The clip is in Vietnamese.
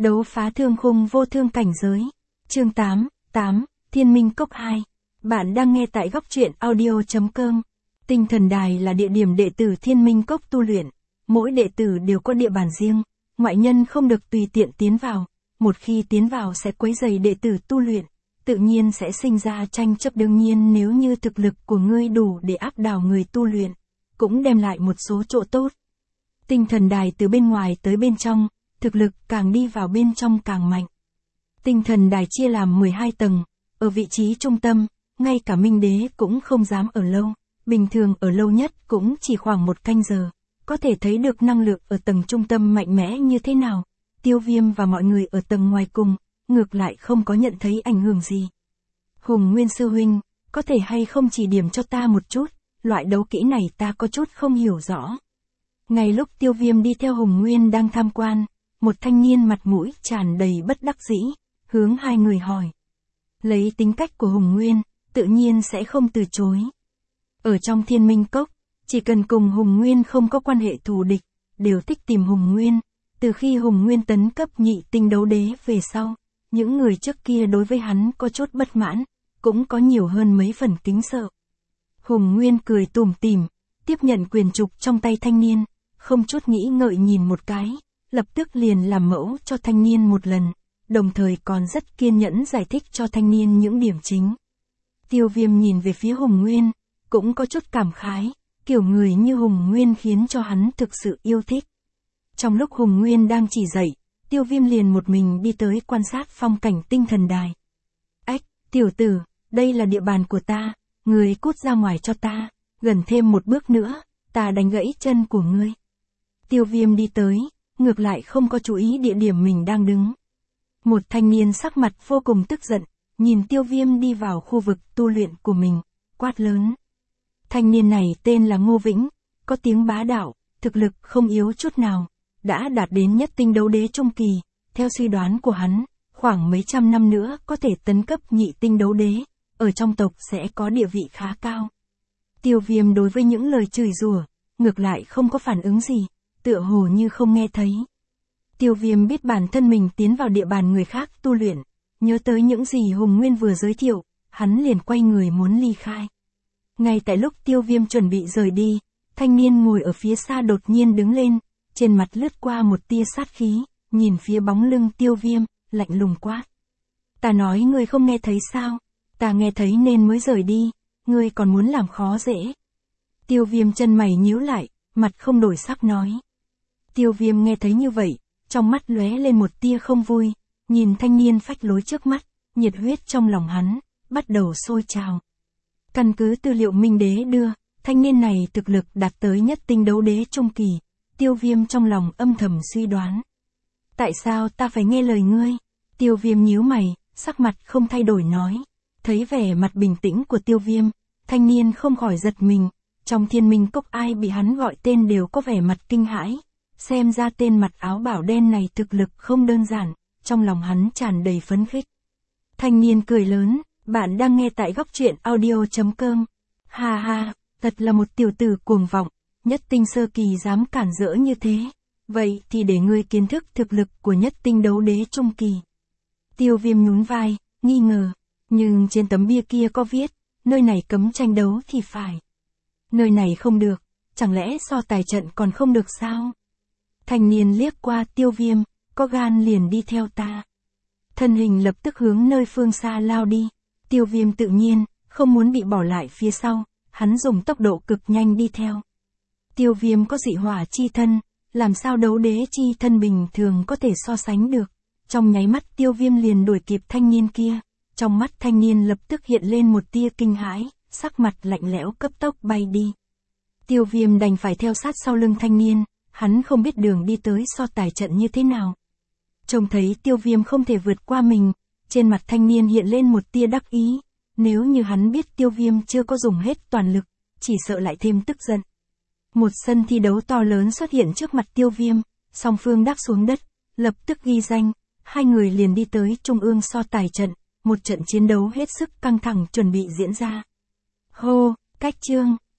Đấu phá thương khung vô thương cảnh giới. Chương 8, Thiên Minh Cốc 2. Bạn đang nghe tại góc truyện audio.com. Tinh thần đài là địa điểm đệ tử Thiên Minh Cốc tu luyện. Mỗi đệ tử đều có địa bàn riêng, ngoại nhân không được tùy tiện tiến vào. Một khi tiến vào sẽ quấy rầy đệ tử tu luyện, tự nhiên sẽ sinh ra tranh chấp. Đương nhiên nếu như thực lực của ngươi đủ để áp đảo người tu luyện, cũng đem lại một số chỗ tốt. Tinh thần đài từ bên ngoài tới bên trong, thực lực càng đi vào bên trong càng mạnh. Tinh thần đài chia làm 12 tầng, ở vị trí trung tâm, ngay cả Minh Đế cũng không dám ở lâu, bình thường ở lâu nhất cũng chỉ khoảng 1 canh giờ, có thể thấy được năng lượng ở tầng trung tâm mạnh mẽ như thế nào. Tiêu Viêm và mọi người ở tầng ngoài cùng, ngược lại không có nhận thấy ảnh hưởng gì. Hùng Nguyên sư huynh, có thể hay không chỉ điểm cho ta một chút, loại đấu kỹ này ta có chút không hiểu rõ. Ngay lúc Tiêu Viêm đi theo Hùng Nguyên đang tham quan, một thanh niên mặt mũi tràn đầy bất đắc dĩ, hướng hai người hỏi. Lấy tính cách của Hùng Nguyên, tự nhiên sẽ không từ chối. Ở trong Thiên Minh Cốc, chỉ cần cùng Hùng Nguyên không có quan hệ thù địch, đều thích tìm Hùng Nguyên. Từ khi Hùng Nguyên tấn cấp nhị tinh đấu đế về sau, những người trước kia đối với hắn có chút bất mãn, cũng có nhiều hơn mấy phần kính sợ. Hùng Nguyên cười tủm tỉm, tiếp nhận quyền trục trong tay thanh niên, không chút nghĩ ngợi nhìn một cái, lập tức liền làm mẫu cho thanh niên một lần, đồng thời còn rất kiên nhẫn giải thích cho thanh niên những điểm chính. Tiêu Viêm nhìn về phía Hùng Nguyên, cũng có chút cảm khái, kiểu người như Hùng Nguyên khiến cho hắn thực sự yêu thích. Trong lúc Hùng Nguyên đang chỉ dạy, Tiêu Viêm liền một mình đi tới quan sát phong cảnh tinh thần đài. Ách, tiểu tử, đây là địa bàn của ta, người cút ra ngoài cho ta, gần thêm một bước nữa, ta đánh gãy chân của ngươi. Tiêu Viêm đi tới, ngược lại không có chú ý địa điểm mình đang đứng. Một thanh niên sắc mặt vô cùng tức giận, nhìn Tiêu Viêm đi vào khu vực tu luyện của mình, quát lớn. Thanh niên này tên là Ngô Vĩnh, có tiếng bá đạo, thực lực không yếu chút nào, đã đạt đến nhất tinh đấu đế trung kỳ, theo suy đoán của hắn, khoảng mấy trăm năm nữa có thể tấn cấp nhị tinh đấu đế, ở trong tộc sẽ có địa vị khá cao. Tiêu Viêm đối với những lời chửi rủa, ngược lại không có phản ứng gì, tựa hồ như không nghe thấy. Tiêu Viêm biết bản thân mình tiến vào địa bàn người khác tu luyện, nhớ tới những gì Hùng Nguyên vừa giới thiệu, hắn liền quay người muốn ly khai. Ngay tại lúc Tiêu Viêm chuẩn bị rời đi, thanh niên ngồi ở phía xa đột nhiên đứng lên, trên mặt lướt qua một tia sát khí, nhìn phía bóng lưng Tiêu Viêm, lạnh lùng quát. Ta nói ngươi không nghe thấy sao? Ta nghe thấy nên mới rời đi, ngươi còn muốn làm khó dễ. Tiêu Viêm chân mày nhíu lại, mặt không đổi sắc nói. Tiêu Viêm nghe thấy như vậy, trong mắt lóe lên một tia không vui, nhìn thanh niên phách lối trước mắt, nhiệt huyết trong lòng hắn bắt đầu sôi trào. Căn cứ tư liệu Minh Đế đưa, thanh niên này thực lực đạt tới nhất tinh đấu đế trung kỳ. Tiêu Viêm trong lòng âm thầm suy đoán. Tại sao ta phải nghe lời ngươi? Tiêu Viêm nhíu mày, sắc mặt không thay đổi nói. Thấy vẻ mặt bình tĩnh của Tiêu Viêm, thanh niên không khỏi giật mình. Trong Thiên Minh Cốc ai bị hắn gọi tên đều có vẻ mặt kinh hãi. Xem ra tên mặt áo bảo đen này thực lực không đơn giản, trong lòng hắn tràn đầy phấn khích. Thanh niên cười lớn, bạn đang nghe tại góc truyện audio.com. Ha ha, thật là một tiểu tử cuồng vọng, nhất tinh sơ kỳ dám cản rỡ như thế. Vậy thì để ngươi kiến thức thực lực của nhất tinh đấu đế trung kỳ. Tiêu Viêm nhún vai, nghi ngờ, nhưng trên tấm bia kia có viết, nơi này cấm tranh đấu thì phải. Nơi này không được, chẳng lẽ so tài trận còn không được sao? Thanh niên liếc qua Tiêu Viêm, có gan liền đi theo ta. Thân hình lập tức hướng nơi phương xa lao đi. Tiêu Viêm tự nhiên, không muốn bị bỏ lại phía sau, hắn dùng tốc độ cực nhanh đi theo. Tiêu Viêm có dị hỏa chi thân, làm sao đấu đế chi thân bình thường có thể so sánh được. Trong nháy mắt Tiêu Viêm liền đuổi kịp thanh niên kia, trong mắt thanh niên lập tức hiện lên một tia kinh hãi, sắc mặt lạnh lẽo cấp tốc bay đi. Tiêu Viêm đành phải theo sát sau lưng thanh niên, hắn không biết đường đi tới so tài trận như thế nào. Trông thấy Tiêu Viêm không thể vượt qua mình, trên mặt thanh niên hiện lên một tia đắc ý, nếu như hắn biết Tiêu Viêm chưa có dùng hết toàn lực, chỉ sợ lại thêm tức giận. Một sân thi đấu to lớn xuất hiện trước mặt Tiêu Viêm, song phương đáp xuống đất, lập tức ghi danh, hai người liền đi tới trung ương so tài trận, một trận chiến đấu hết sức căng thẳng chuẩn bị diễn ra. Hô, cách chương.